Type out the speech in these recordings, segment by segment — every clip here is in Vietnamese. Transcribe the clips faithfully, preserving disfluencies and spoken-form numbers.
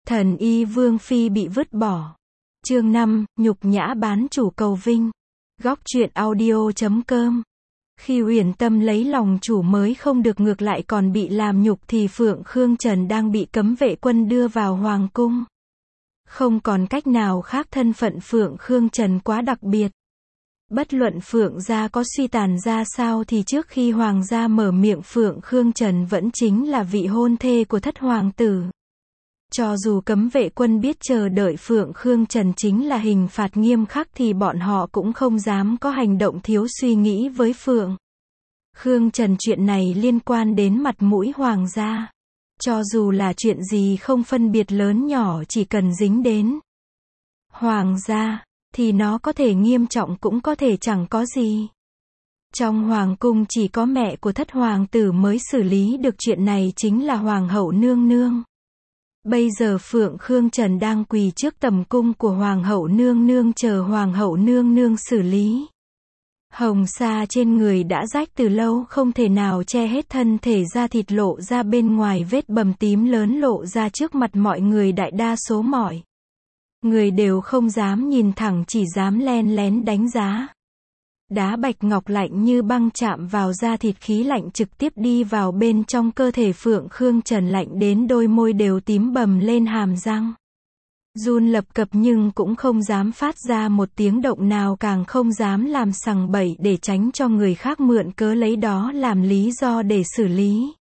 Thần y Vương Phi bị vứt bỏ. Chương năm, nhục nhã bán chủ cầu vinh. Góc truyện audio chấm com. Khi Uyển Tâm lấy lòng chủ mới không được ngược lại còn bị làm nhục thì Phượng Khương Trần đang bị cấm vệ quân đưa vào hoàng cung. Không còn cách nào khác, thân phận Phượng Khương Trần quá đặc biệt. Bất luận Phượng gia có suy tàn ra sao thì trước khi hoàng gia mở miệng Phượng Khương Trần vẫn chính là vị hôn thê của thất hoàng tử. Cho dù cấm vệ quân biết chờ đợi Phượng Khương Trần chính là hình phạt nghiêm khắc thì bọn họ cũng không dám có hành động thiếu suy nghĩ với Phượng Khương Trần. Chuyện này liên quan đến mặt mũi hoàng gia. Cho dù là chuyện gì không phân biệt lớn nhỏ, chỉ cần dính đến hoàng gia thì nó có thể nghiêm trọng cũng có thể chẳng có gì. Trong hoàng cung chỉ có mẹ của thất hoàng tử mới xử lý được chuyện này, chính là hoàng hậu nương nương. Bây giờ Phượng Khương Trần đang quỳ trước tầm cung của hoàng hậu nương nương chờ hoàng hậu nương nương xử lý. Hồng sa trên người đã rách từ lâu, không thể nào che hết thân thể, da thịt lộ ra bên ngoài, vết bầm tím lớn lộ ra trước mặt mọi người. Đại đa số mọi người đều không dám nhìn thẳng, chỉ dám len lén đánh giá. Đá bạch ngọc lạnh như băng chạm vào da thịt, khí lạnh trực tiếp đi vào bên trong cơ thể Phượng Khương Trần, lạnh đến đôi môi đều tím bầm lên, hàm răng run lập cập nhưng cũng không dám phát ra một tiếng động nào, càng không dám làm sằng bậy để tránh cho người khác mượn cớ lấy đó làm lý do để xử lý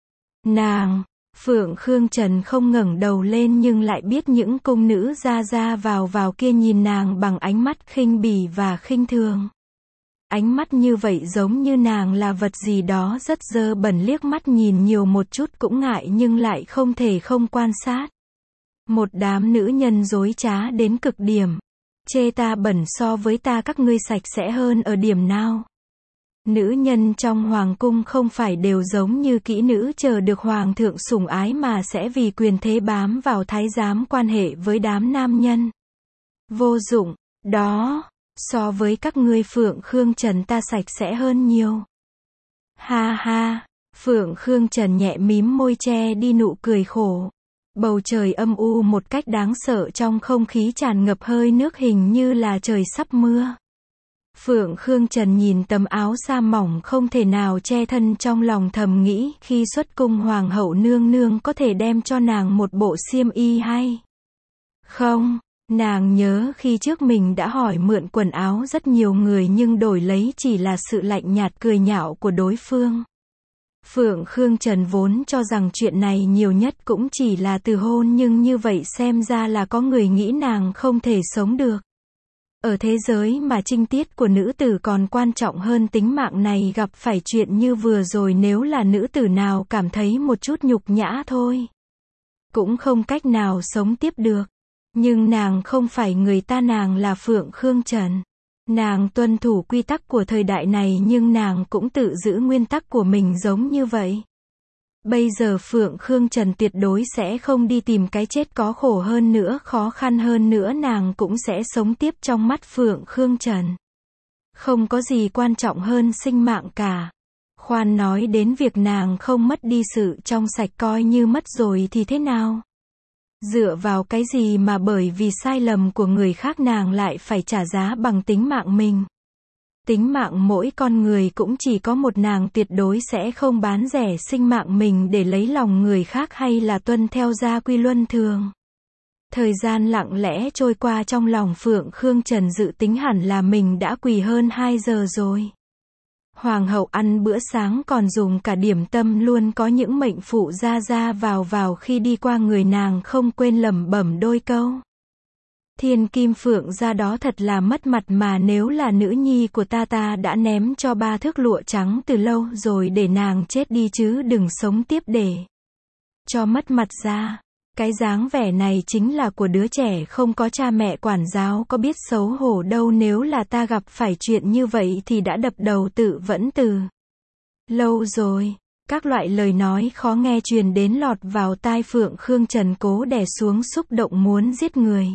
nàng. Phượng Khương Trần không ngẩng đầu lên nhưng lại biết những cung nữ ra ra vào vào kia nhìn nàng bằng ánh mắt khinh bỉ và khinh thường. Ánh mắt như vậy giống như nàng là vật gì đó rất dơ bẩn, liếc mắt nhìn nhiều một chút cũng ngại nhưng lại không thể không quan sát. Một đám nữ nhân dối trá đến cực điểm. Chê ta bẩn, so với ta các ngươi sạch sẽ hơn ở điểm nào? Nữ nhân trong hoàng cung không phải đều giống như kỹ nữ chờ được hoàng thượng sủng ái mà sẽ vì quyền thế bám vào thái giám, quan hệ với đám nam nhân vô dụng đó. So với các ngươi Phượng Khương Trần ta sạch sẽ hơn nhiều. Ha ha, Phượng Khương Trần nhẹ mím môi che đi nụ cười khổ. Bầu trời âm u một cách đáng sợ, trong không khí tràn ngập hơi nước, hình như là trời sắp mưa. Phượng Khương Trần nhìn tấm áo sa mỏng không thể nào che thân, trong lòng thầm nghĩ khi xuất cung hoàng hậu nương nương có thể đem cho nàng một bộ xiêm y hay không? Nàng nhớ khi trước mình đã hỏi mượn quần áo rất nhiều người nhưng đổi lấy chỉ là sự lạnh nhạt cười nhạo của đối phương. Phượng Khương Trần vốn cho rằng chuyện này nhiều nhất cũng chỉ là từ hôn, nhưng như vậy xem ra là có người nghĩ nàng không thể sống được. Ở thế giới mà trinh tiết của nữ tử còn quan trọng hơn tính mạng này, gặp phải chuyện như vừa rồi nếu là nữ tử nào cảm thấy một chút nhục nhã thôi cũng không cách nào sống tiếp được. Nhưng nàng không phải người ta, nàng là Phượng Khương Trần. Nàng tuân thủ quy tắc của thời đại này nhưng nàng cũng tự giữ nguyên tắc của mình giống như vậy. Bây giờ Phượng Khương Trần tuyệt đối sẽ không đi tìm cái chết, có khổ hơn nữa, khó khăn hơn nữa nàng cũng sẽ sống tiếp. Trong mắt Phượng Khương Trần không có gì quan trọng hơn sinh mạng cả. Khoan nói đến việc nàng không mất đi sự trong sạch, coi như mất rồi thì thế nào? Dựa vào cái gì mà bởi vì sai lầm của người khác nàng lại phải trả giá bằng tính mạng mình? Tính mạng mỗi con người cũng chỉ có một, nàng tuyệt đối sẽ không bán rẻ sinh mạng mình để lấy lòng người khác hay là tuân theo gia quy luân thường. Thời gian lặng lẽ trôi qua, trong lòng Phượng Khương Trần dự tính hẳn là mình đã quỳ hơn hai giờ rồi. Hoàng hậu ăn bữa sáng còn dùng cả điểm tâm luôn, có những mệnh phụ ra ra vào vào khi đi qua người nàng không quên lẩm bẩm đôi câu. Thiên kim Phượng gia đó thật là mất mặt, mà nếu là nữ nhi của ta ta đã ném cho ba thước lụa trắng từ lâu rồi để nàng chết đi chứ đừng sống tiếp để cho mất mặt ra. Cái dáng vẻ này chính là của đứa trẻ không có cha mẹ quản giáo, có biết xấu hổ đâu. Nếu là ta gặp phải chuyện như vậy thì đã đập đầu tự vẫn từ lâu rồi. Các loại lời nói khó nghe truyền đến lọt vào tai Phượng Khương Trần, cố đè xuống xúc động muốn giết người.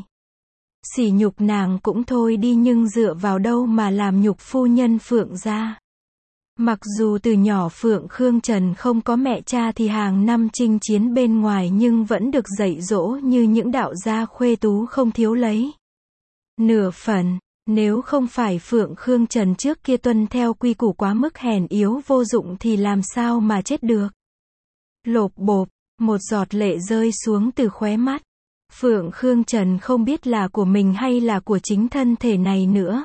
Sỉ nhục nàng cũng thôi đi nhưng dựa vào đâu mà làm nhục phu nhân Phượng gia? Mặc dù từ nhỏ Phượng Khương Trần không có mẹ cha thì hàng năm chinh chiến bên ngoài nhưng vẫn được dạy dỗ như những đạo gia khuê tú không thiếu lấy nửa phần. Nếu không phải Phượng Khương Trần trước kia tuân theo quy củ quá mức hèn yếu vô dụng thì làm sao mà chết được. Lộp bộp, một giọt lệ rơi xuống từ khóe mắt. Phượng Khương Trần không biết là của mình hay là của chính thân thể này nữa.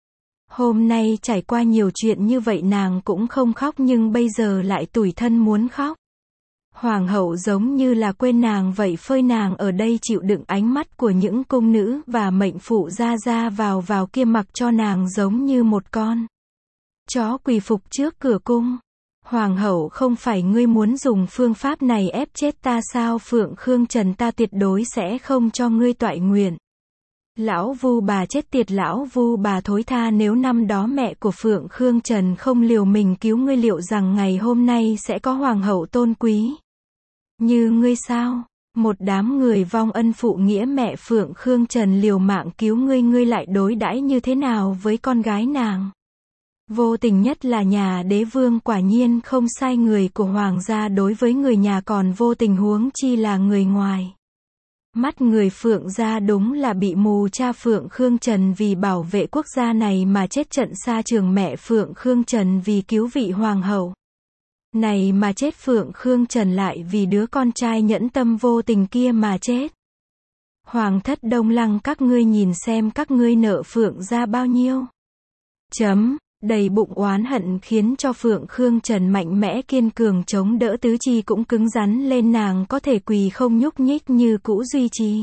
Hôm nay trải qua nhiều chuyện như vậy nàng cũng không khóc nhưng bây giờ lại tủi thân muốn khóc. Hoàng hậu giống như là quên nàng vậy, phơi nàng ở đây chịu đựng ánh mắt của những cung nữ và mệnh phụ ra ra vào vào kia, mặc cho nàng giống như một con chó quỳ phục trước cửa cung. Hoàng hậu, không phải ngươi muốn dùng phương pháp này ép chết ta sao? Phượng Khương Trần, ta tuyệt đối sẽ không cho ngươi toại nguyện. Lão Vu bà chết tiệt, lão Vu bà thối tha, nếu năm đó mẹ của Phượng Khương Trần không liều mình cứu ngươi, liệu rằng ngày hôm nay sẽ có hoàng hậu tôn quý như ngươi sao? Một đám người vong ân phụ nghĩa, mẹ Phượng Khương Trần liều mạng cứu ngươi, ngươi lại đối đãi như thế nào với con gái nàng? Vô tình nhất là nhà đế vương, quả nhiên không sai, người của hoàng gia đối với người nhà còn vô tình, huống chi là người ngoài. Mắt người Phượng gia đúng là bị mù, cha Phượng Khương Trần vì bảo vệ quốc gia này mà chết trận xa trường, mẹ Phượng Khương Trần vì cứu vị hoàng hậu này mà chết, Phượng Khương Trần lại vì đứa con trai nhẫn tâm vô tình kia mà chết. Hoàng thất Đông Lăng, các ngươi nhìn xem các ngươi nợ Phượng gia bao nhiêu. Chấm. Đầy bụng oán hận khiến cho Phượng Khương Trần mạnh mẽ kiên cường chống đỡ, tứ chi cũng cứng rắn lên, nàng có thể quỳ không nhúc nhích như cũ, duy trì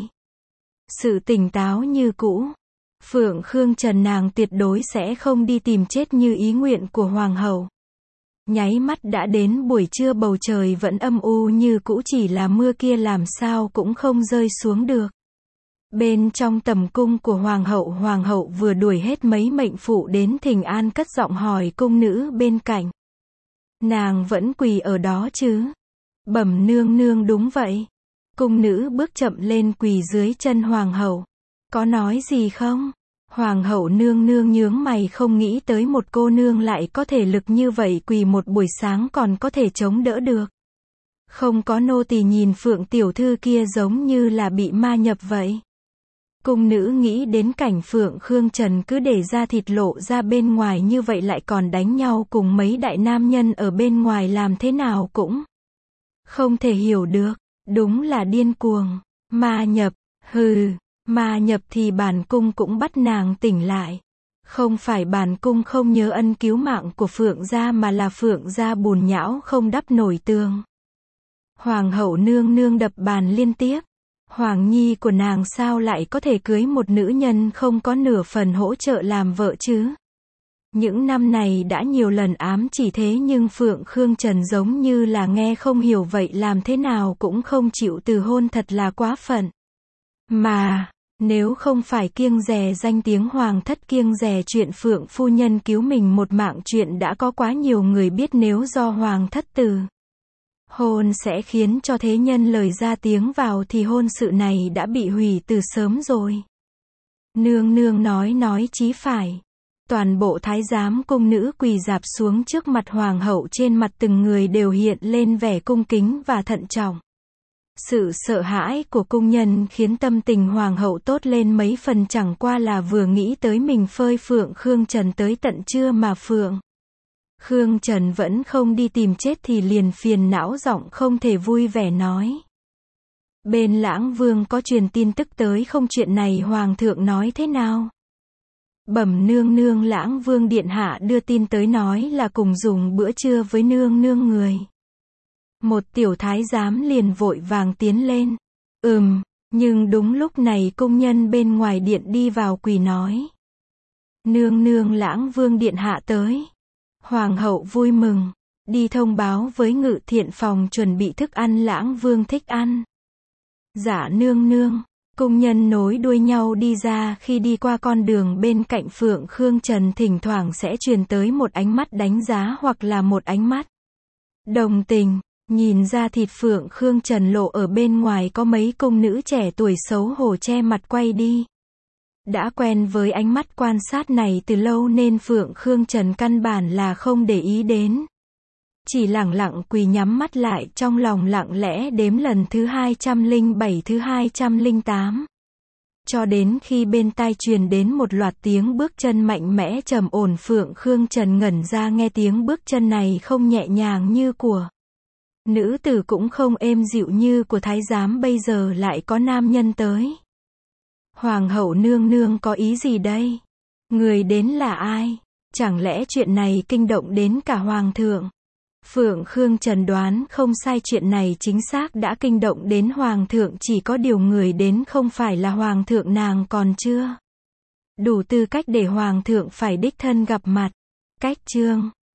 sự tỉnh táo như cũ. Phượng Khương Trần, nàng tuyệt đối sẽ không đi tìm chết như ý nguyện của hoàng hậu. Nháy mắt đã đến buổi trưa, bầu trời vẫn âm u như cũ, chỉ là mưa kia làm sao cũng không rơi xuống được. Bên trong tầm cung của hoàng hậu, hoàng hậu vừa đuổi hết mấy mệnh phụ đến thỉnh an, cất giọng hỏi cung nữ bên cạnh. Nàng vẫn quỳ ở đó chứ? Bẩm nương nương, đúng vậy. Cung nữ bước chậm lên quỳ dưới chân hoàng hậu. Có nói gì không? Hoàng hậu nương nương nhướng mày, không nghĩ tới một cô nương lại có thể lực như vậy, quỳ một buổi sáng còn có thể chống đỡ được. Không có nô tỳ nhìn Phượng tiểu thư kia giống như là bị ma nhập vậy. Cung nữ nghĩ đến cảnh Phượng Khương Trần cứ để ra thịt lộ ra bên ngoài như vậy, lại còn đánh nhau cùng mấy đại nam nhân ở bên ngoài, làm thế nào cũng không thể hiểu được. Đúng là điên cuồng. Ma nhập, hừ, ma nhập thì bản cung cũng bắt nàng tỉnh lại. Không phải bản cung không nhớ ân cứu mạng của Phượng gia, mà là Phượng gia bùn nhão không đắp nổi tường. Hoàng hậu nương nương đập bàn liên tiếp. Hoàng nhi của nàng sao lại có thể cưới một nữ nhân không có nửa phần hỗ trợ làm vợ chứ? Những năm này đã nhiều lần ám chỉ thế nhưng Phượng Khương Trần giống như là nghe không hiểu vậy, làm thế nào cũng không chịu từ hôn, thật là quá phận. Mà, nếu không phải kiêng dè danh tiếng hoàng thất, kiêng dè chuyện Phượng phu nhân cứu mình một mạng, chuyện đã có quá nhiều người biết, nếu do hoàng thất từ hôn sẽ khiến cho thế nhân lời ra tiếng vào thì hôn sự này đã bị hủy từ sớm rồi. Nương nương nói nói chí phải. Toàn bộ thái giám cung nữ quỳ rạp xuống trước mặt hoàng hậu, trên mặt từng người đều hiện lên vẻ cung kính và thận trọng. Sự sợ hãi của cung nhân khiến tâm tình hoàng hậu tốt lên mấy phần, chẳng qua là vừa nghĩ tới mình phơi Phượng Khương Trần tới tận trưa mà Phượng Khương Trần vẫn không đi tìm chết thì liền phiền não, giọng không thể vui vẻ nói. Bên Lãng Vương có truyền tin tức tới không, chuyện này hoàng thượng nói thế nào? Bẩm nương nương, Lãng Vương điện hạ đưa tin tới nói là cùng dùng bữa trưa với nương nương người. Một tiểu thái giám liền vội vàng tiến lên. Ừm, nhưng đúng lúc này cung nhân bên ngoài điện đi vào quỳ nói. Nương nương, Lãng Vương điện hạ tới. Hoàng hậu vui mừng, đi thông báo với ngự thiện phòng chuẩn bị thức ăn Lãng Vương thích ăn. Dạ nương nương. Cung nhân nối đuôi nhau đi ra, khi đi qua con đường bên cạnh Phượng Khương Trần thỉnh thoảng sẽ truyền tới một ánh mắt đánh giá hoặc là một ánh mắt đồng tình. Nhìn ra thịt Phượng Khương Trần lộ ở bên ngoài, có mấy cung nữ trẻ tuổi xấu hổ che mặt quay đi. Đã quen với ánh mắt quan sát này từ lâu nên Phượng Khương Trần căn bản là không để ý đến. Chỉ lẳng lặng quỳ nhắm mắt lại, trong lòng lặng lẽ đếm lần thứ hai trăm lẻ bảy thứ hai trăm lẻ tám. Cho đến khi bên tai truyền đến một loạt tiếng bước chân mạnh mẽ trầm ổn, Phượng Khương Trần ngẩn ra, nghe tiếng bước chân này không nhẹ nhàng như của nữ tử, cũng không êm dịu như của thái giám, bây giờ lại có nam nhân tới. Hoàng hậu nương nương có ý gì đây? Người đến là ai? Chẳng lẽ chuyện này kinh động đến cả hoàng thượng? Phượng Khương Trần đoán không sai, chuyện này chính xác đã kinh động đến hoàng thượng, chỉ có điều người đến không phải là hoàng thượng, nàng còn chưa đủ tư cách để hoàng thượng phải đích thân gặp mặt. Cách chương